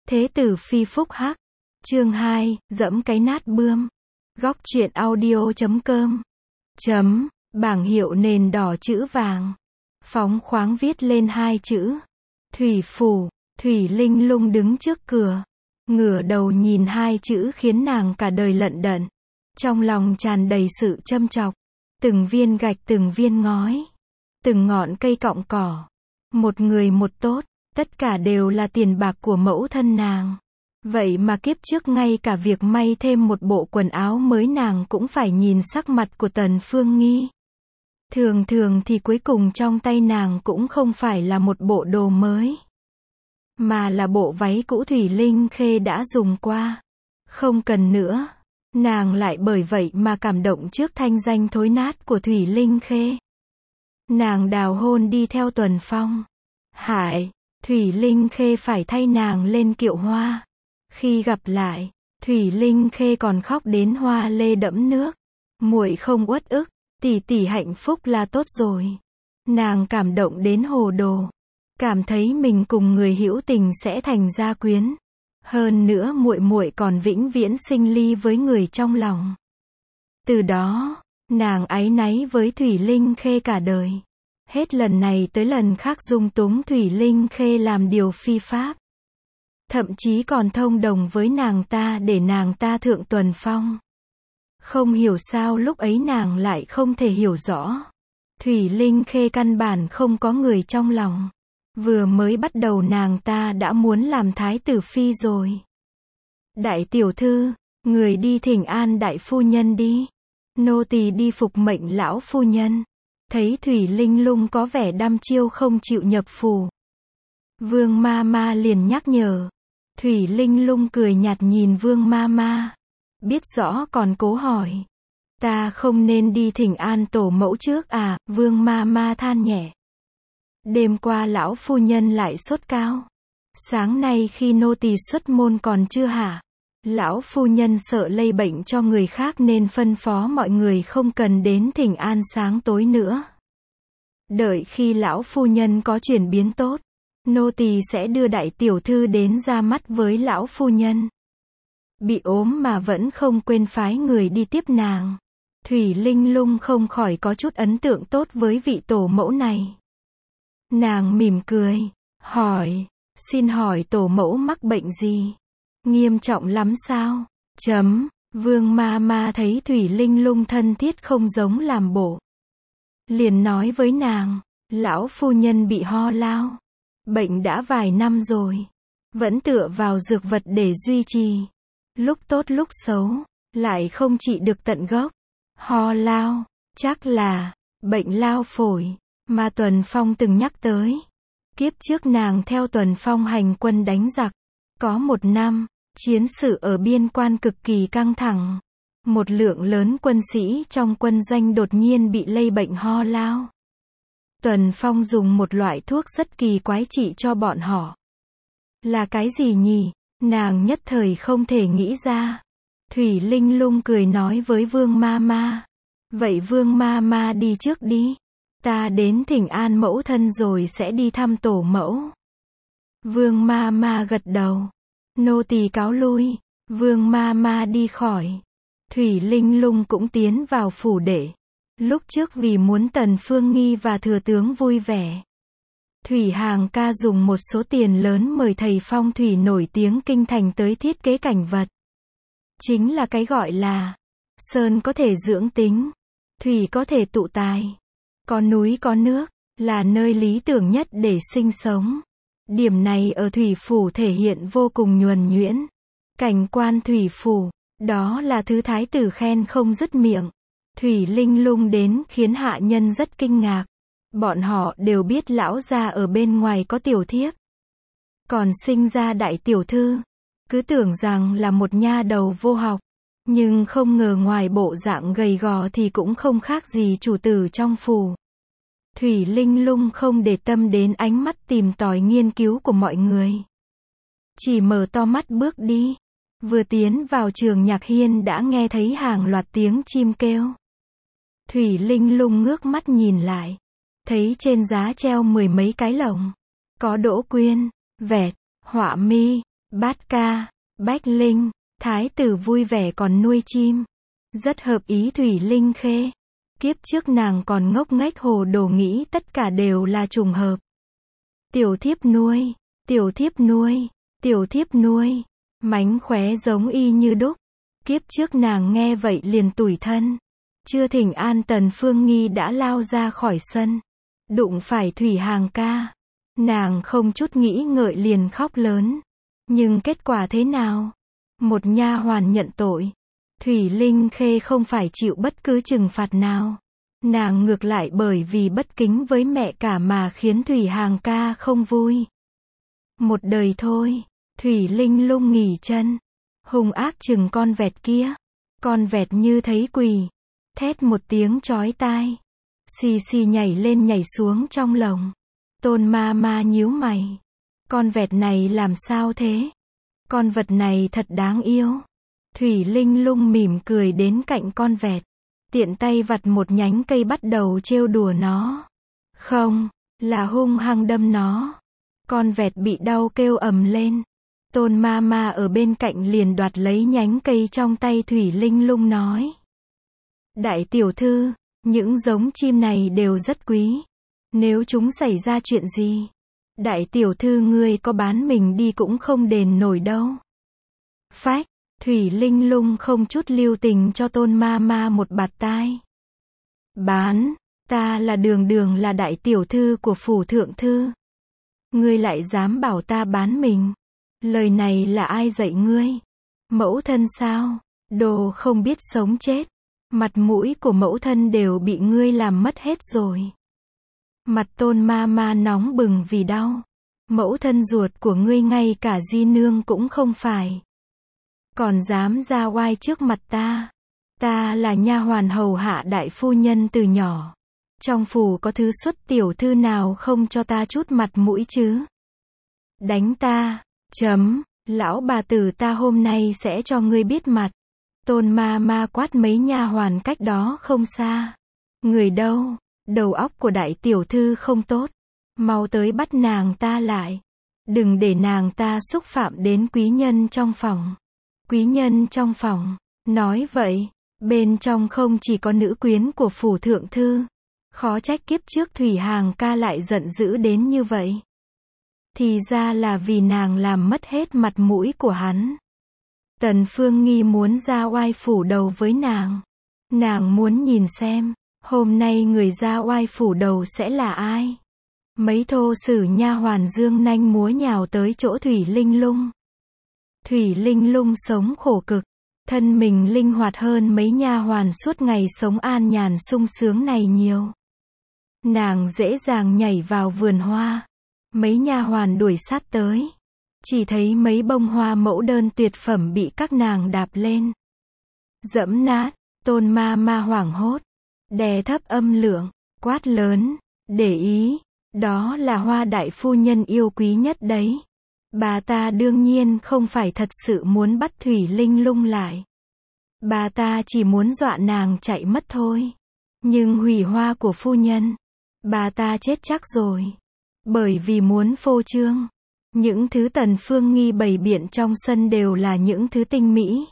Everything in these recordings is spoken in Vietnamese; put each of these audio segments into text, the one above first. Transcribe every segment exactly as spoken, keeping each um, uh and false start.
Thế tử phi phúc hắc. Chương hai, dẫm cái nát bươm. Góc truyện audio chấm com. Chấm, bảng hiệu nền đỏ chữ vàng. Phóng khoáng viết lên hai chữ. Thủy phủ. Thủy Linh Lung đứng trước cửa. Ngửa đầu nhìn hai chữ khiến nàng cả đời lận đận. Trong lòng tràn đầy sự châm chọc. Từng viên gạch từng viên ngói. Từng ngọn cây cọng cỏ. Một người một tốt. Tất cả đều là tiền bạc của mẫu thân nàng. Vậy mà kiếp trước ngay cả việc may thêm một bộ quần áo mới nàng cũng phải nhìn sắc mặt của Tần Phương Nghi. Thường thường thì cuối cùng trong tay nàng cũng không phải là một bộ đồ mới, mà là bộ váy cũ Thủy Linh Khê đã dùng qua. Không cần nữa. Nàng lại bởi vậy mà cảm động trước thanh danh thối nát của Thủy Linh Khê. Nàng đào hôn đi theo Tuần Phong. Hại, Thủy Linh Khê phải thay nàng lên kiệu hoa. Khi gặp lại, Thủy Linh Khê còn khóc đến hoa lê đẫm nước. Muội không uất ức, tỷ tỷ hạnh phúc là tốt rồi. Nàng cảm động đến hồ đồ, cảm thấy mình cùng người hữu tình sẽ thành gia quyến. Hơn nữa muội muội còn vĩnh viễn sinh ly với người trong lòng. Từ đó, nàng áy náy với Thủy Linh Khê cả đời. Hết lần này tới lần khác dung túng Thủy Linh Khê làm điều phi pháp. Thậm chí còn thông đồng với nàng ta để nàng ta thượng Tuần Phong. Không hiểu sao lúc ấy nàng lại không thể hiểu rõ. Thủy Linh Khê căn bản không có người trong lòng. Vừa mới bắt đầu nàng ta đã muốn làm thái tử phi rồi. Đại tiểu thư, người đi thỉnh an đại phu nhân đi. Nô tỳ đi phục mệnh lão phu nhân. Thấy Thủy Linh Lung có vẻ đăm chiêu không chịu nhập phủ, Vương ma ma liền nhắc nhở. Thủy Linh Lung cười nhạt nhìn Vương ma ma. Biết rõ còn cố hỏi. Ta không nên đi thỉnh an tổ mẫu trước à? Vương ma ma than nhẹ. Đêm qua lão phu nhân lại sốt cao. Sáng nay khi nô tỳ xuất môn còn chưa hả? Lão phu nhân sợ lây bệnh cho người khác nên phân phó mọi người không cần đến thỉnh an sáng tối nữa. Đợi khi lão phu nhân có chuyển biến tốt, nô tỳ sẽ đưa đại tiểu thư đến ra mắt với lão phu nhân. Bị ốm mà vẫn không quên phái người đi tiếp nàng. Thủy Linh Lung không khỏi có chút ấn tượng tốt với vị tổ mẫu này. Nàng mỉm cười, hỏi, xin hỏi tổ mẫu mắc bệnh gì? Nghiêm trọng lắm sao? Chấm, Vương ma ma thấy Thủy Linh Lung thân thiết không giống làm bộ. Liền nói với nàng, lão phu nhân bị ho lao. Bệnh đã vài năm rồi. Vẫn tựa vào dược vật để duy trì. Lúc tốt lúc xấu, lại không trị được tận gốc. Ho lao, chắc là bệnh lao phổi, mà Tuần Phong từng nhắc tới. Kiếp trước nàng theo Tuần Phong hành quân đánh giặc. Có một năm, chiến sự ở biên quan cực kỳ căng thẳng. Một lượng lớn quân sĩ trong quân doanh đột nhiên bị lây bệnh ho lao. Tuần Phong dùng một loại thuốc rất kỳ quái trị cho bọn họ. Là cái gì nhỉ? Nàng nhất thời không thể nghĩ ra. Thủy Linh Lung cười nói với Vương ma ma. Vậy Vương ma ma đi trước đi. Ta đến thỉnh an mẫu thân rồi sẽ đi thăm tổ mẫu. Vương ma ma gật đầu. Nô tỳ cáo lui. Vương ma ma đi khỏi. Thủy Linh Lung cũng tiến vào phủ đệ. Lúc trước vì muốn Tần Phương Nghi và thừa tướng vui vẻ, Thủy Hàng ca dùng một số tiền lớn mời thầy phong thủy nổi tiếng kinh thành tới thiết kế cảnh vật. Chính là cái gọi là sơn có thể dưỡng tính, thủy có thể tụ tài, có núi có nước, là nơi lý tưởng nhất để sinh sống. Điểm này ở thủy phủ thể hiện vô cùng nhuần nhuyễn. Cảnh quan thủy phủ, đó là thứ thái tử khen không dứt miệng. Thủy Linh Lung đến khiến hạ nhân rất kinh ngạc. Bọn họ đều biết lão gia ở bên ngoài có tiểu thiếp, còn sinh ra đại tiểu thư. Cứ tưởng rằng là một nha đầu vô học, nhưng không ngờ ngoài bộ dạng gầy gò thì cũng không khác gì chủ tử trong phủ. Thủy Linh Lung không để tâm đến ánh mắt tìm tòi nghiên cứu của mọi người. Chỉ mở to mắt bước đi. Vừa tiến vào trường nhạc hiên đã nghe thấy hàng loạt tiếng chim kêu. Thủy Linh Lung ngước mắt nhìn lại. Thấy trên giá treo mười mấy cái lồng. Có Đỗ Quyên, Vẹt, Họa Mi, Bát ca, Bách Linh, thái tử vui vẻ còn nuôi chim. Rất hợp ý Thủy Linh Khê. Kiếp trước nàng còn ngốc nghếch hồ đồ nghĩ tất cả đều là trùng hợp. Tiểu thiếp nuôi, tiểu thiếp nuôi, tiểu thiếp nuôi. Mánh khóe giống y như đúc. Kiếp trước nàng nghe vậy liền tủi thân. Chưa thỉnh an Tần Phương Nghi đã lao ra khỏi sân. Đụng phải Thủy Hàng ca. Nàng không chút nghĩ ngợi liền khóc lớn. Nhưng kết quả thế nào? Một nha hoàn nhận tội. Thủy Linh Khê không phải chịu bất cứ trừng phạt nào. Nàng ngược lại bởi vì bất kính với mẹ cả mà khiến Thủy Hàng ca không vui. Một đời thôi. Thủy Linh Lung nghỉ chân. Hung ác chừng con vẹt kia. Con vẹt như thấy quỷ. Thét một tiếng chói tai. Xì xì nhảy lên nhảy xuống trong lồng. Tôn ma ma nhíu mày. Con vẹt này làm sao thế? Con vật này thật đáng yêu. Thủy Linh Lung mỉm cười đến cạnh con vẹt. Tiện tay vặt một nhánh cây bắt đầu trêu đùa nó. Không, là hung hăng đâm nó. Con vẹt bị đau kêu ầm lên. Tôn ma ma ở bên cạnh liền đoạt lấy nhánh cây trong tay Thủy Linh Lung nói. Đại tiểu thư, những giống chim này đều rất quý. Nếu chúng xảy ra chuyện gì, đại tiểu thư ngươi có bán mình đi cũng không đền nổi đâu. Phách, Thủy Linh Lung không chút lưu tình cho Tôn ma ma một bạt tai. Bán, ta là đường đường là đại tiểu thư của phủ thượng thư. Ngươi lại dám bảo ta bán mình. Lời này là ai dạy ngươi? Mẫu thân sao? Đồ không biết sống chết. Mặt mũi của mẫu thân đều bị ngươi làm mất hết rồi. Mặt Tôn ma ma nóng bừng vì đau. Mẫu thân ruột của ngươi ngay cả di nương cũng không phải. Còn dám ra oai trước mặt ta. Ta là nha hoàn hầu hạ đại phu nhân từ nhỏ. Trong phủ có thứ xuất tiểu thư nào không cho ta chút mặt mũi chứ? Đánh ta, chấm, lão bà tử ta hôm nay sẽ cho ngươi biết mặt. Tôn ma ma quát mấy nha hoàn cách đó không xa. Người đâu? Đầu óc của đại tiểu thư không tốt. Mau tới bắt nàng ta lại. Đừng để nàng ta xúc phạm đến quý nhân trong phòng. Quý nhân trong phòng. Nói vậy, bên trong không chỉ có nữ quyến của phủ thượng thư. Khó trách kiếp trước Thủy Hàng ca lại giận dữ đến như vậy. Thì ra là vì nàng làm mất hết mặt mũi của hắn. Tần Phương Nghi muốn ra oai phủ đầu với nàng. Nàng muốn nhìn xem, hôm nay người ra oai phủ đầu sẽ là ai? Mấy thô sử nha hoàn dương nanh múa nhào tới chỗ Thủy Linh Lung. Thủy Linh Lung sống khổ cực, thân mình linh hoạt hơn mấy nha hoàn suốt ngày sống an nhàn sung sướng này nhiều. Nàng dễ dàng nhảy vào vườn hoa. Mấy nha hoàn đuổi sát tới. Chỉ thấy mấy bông hoa mẫu đơn tuyệt phẩm bị các nàng đạp lên. Dẫm nát, Tôn ma ma hoảng hốt. Đè thấp âm lượng, quát lớn, để ý, đó là hoa đại phu nhân yêu quý nhất đấy. Bà ta đương nhiên không phải thật sự muốn bắt Thủy Linh Lung lại. Bà ta chỉ muốn dọa nàng chạy mất thôi. Nhưng hủy hoa của phu nhân, bà ta chết chắc rồi. Bởi vì muốn phô trương. Những thứ Tần Phương Nghi bày biện trong sân đều là những thứ tinh mỹ,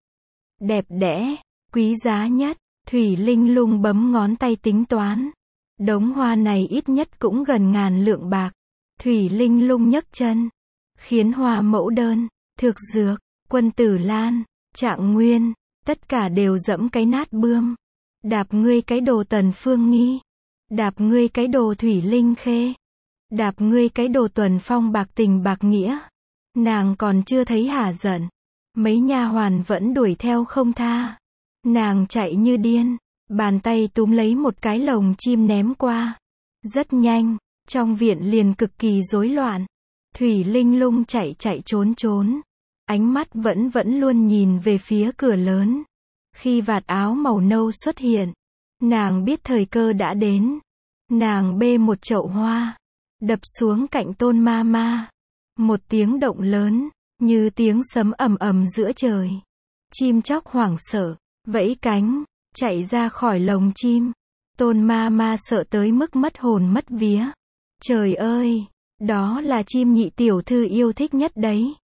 đẹp đẽ, quý giá nhất. Thủy Linh Lung bấm ngón tay tính toán. Đống hoa này ít nhất cũng gần ngàn lượng bạc. Thủy Linh Lung nhấc chân. Khiến hoa mẫu đơn, thược dược, quân tử lan, trạng nguyên, tất cả đều dẫm cái nát bươm. Đạp ngươi cái đồ Tần Phương Nghi. Đạp ngươi cái đồ Thủy Linh Khê. Đạp ngươi cái đồ Tuần Phong bạc tình bạc nghĩa. Nàng còn chưa thấy hả giận. Mấy nha hoàn vẫn đuổi theo không tha. Nàng chạy như điên. Bàn tay túm lấy một cái lồng chim ném qua. Rất nhanh, trong viện liền cực kỳ rối loạn. Thủy Linh Lung chạy chạy trốn trốn. Ánh mắt vẫn vẫn luôn nhìn về phía cửa lớn. Khi vạt áo màu nâu xuất hiện, nàng biết thời cơ đã đến. Nàng bê một chậu hoa, đập xuống cạnh Tôn ma ma. Một tiếng động lớn, như tiếng sấm ầm ầm giữa trời. Chim chóc hoảng sợ, vẫy cánh, chạy ra khỏi lồng chim. Tôn ma ma sợ tới mức mất hồn mất vía. Trời ơi, đó là chim nhị tiểu thư yêu thích nhất đấy.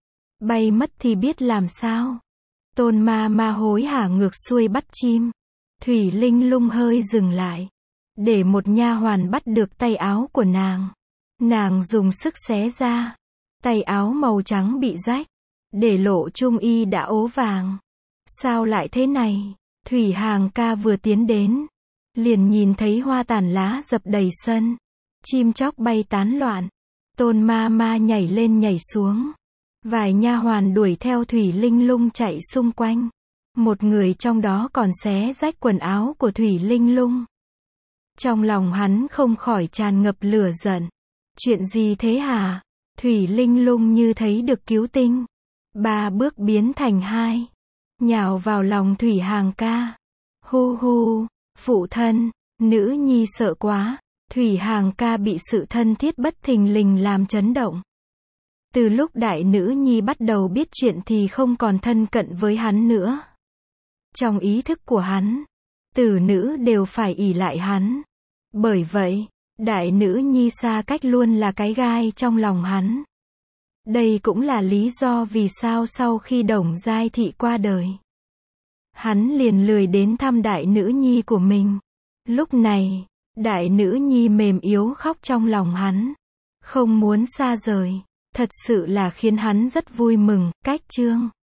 bay mất thì biết làm sao. Tôn ma ma hối hả ngược xuôi bắt chim. Thủy Linh Lung hơi dừng lại, để một nha hoàn bắt được tay áo của nàng. Nàng dùng sức xé ra, tay áo màu trắng bị rách, để lộ trung y đã ố vàng. Sao lại thế này? Thủy Hàng ca vừa tiến đến, liền nhìn thấy hoa tàn lá dập đầy sân, chim chóc bay tán loạn. Tôn ma ma nhảy lên nhảy xuống, vài nha hoàn đuổi theo Thủy Linh Lung chạy xung quanh. Một người trong đó còn xé rách quần áo của Thủy Linh Lung. Trong lòng hắn không khỏi tràn ngập lửa giận. Chuyện gì thế hả? Thủy Linh Lung như thấy được cứu tinh, ba bước biến thành hai, nhào vào lòng Thủy Hàng ca. Hu hu, phụ thân, nữ nhi sợ quá. Thủy Hàng ca bị sự thân thiết bất thình lình làm chấn động. Từ lúc đại nữ nhi bắt đầu biết chuyện thì không còn thân cận với hắn nữa. Trong ý thức của hắn, tử nữ đều phải ỷ lại hắn. Bởi vậy, đại nữ nhi xa cách luôn là cái gai trong lòng hắn. Đây cũng là lý do vì sao sau khi Đồng Giai Thị qua đời, hắn liền lười đến thăm đại nữ nhi của mình. Lúc này, đại nữ nhi mềm yếu khóc trong lòng hắn, không muốn xa rời. Thật sự là khiến hắn rất vui mừng. Cách chương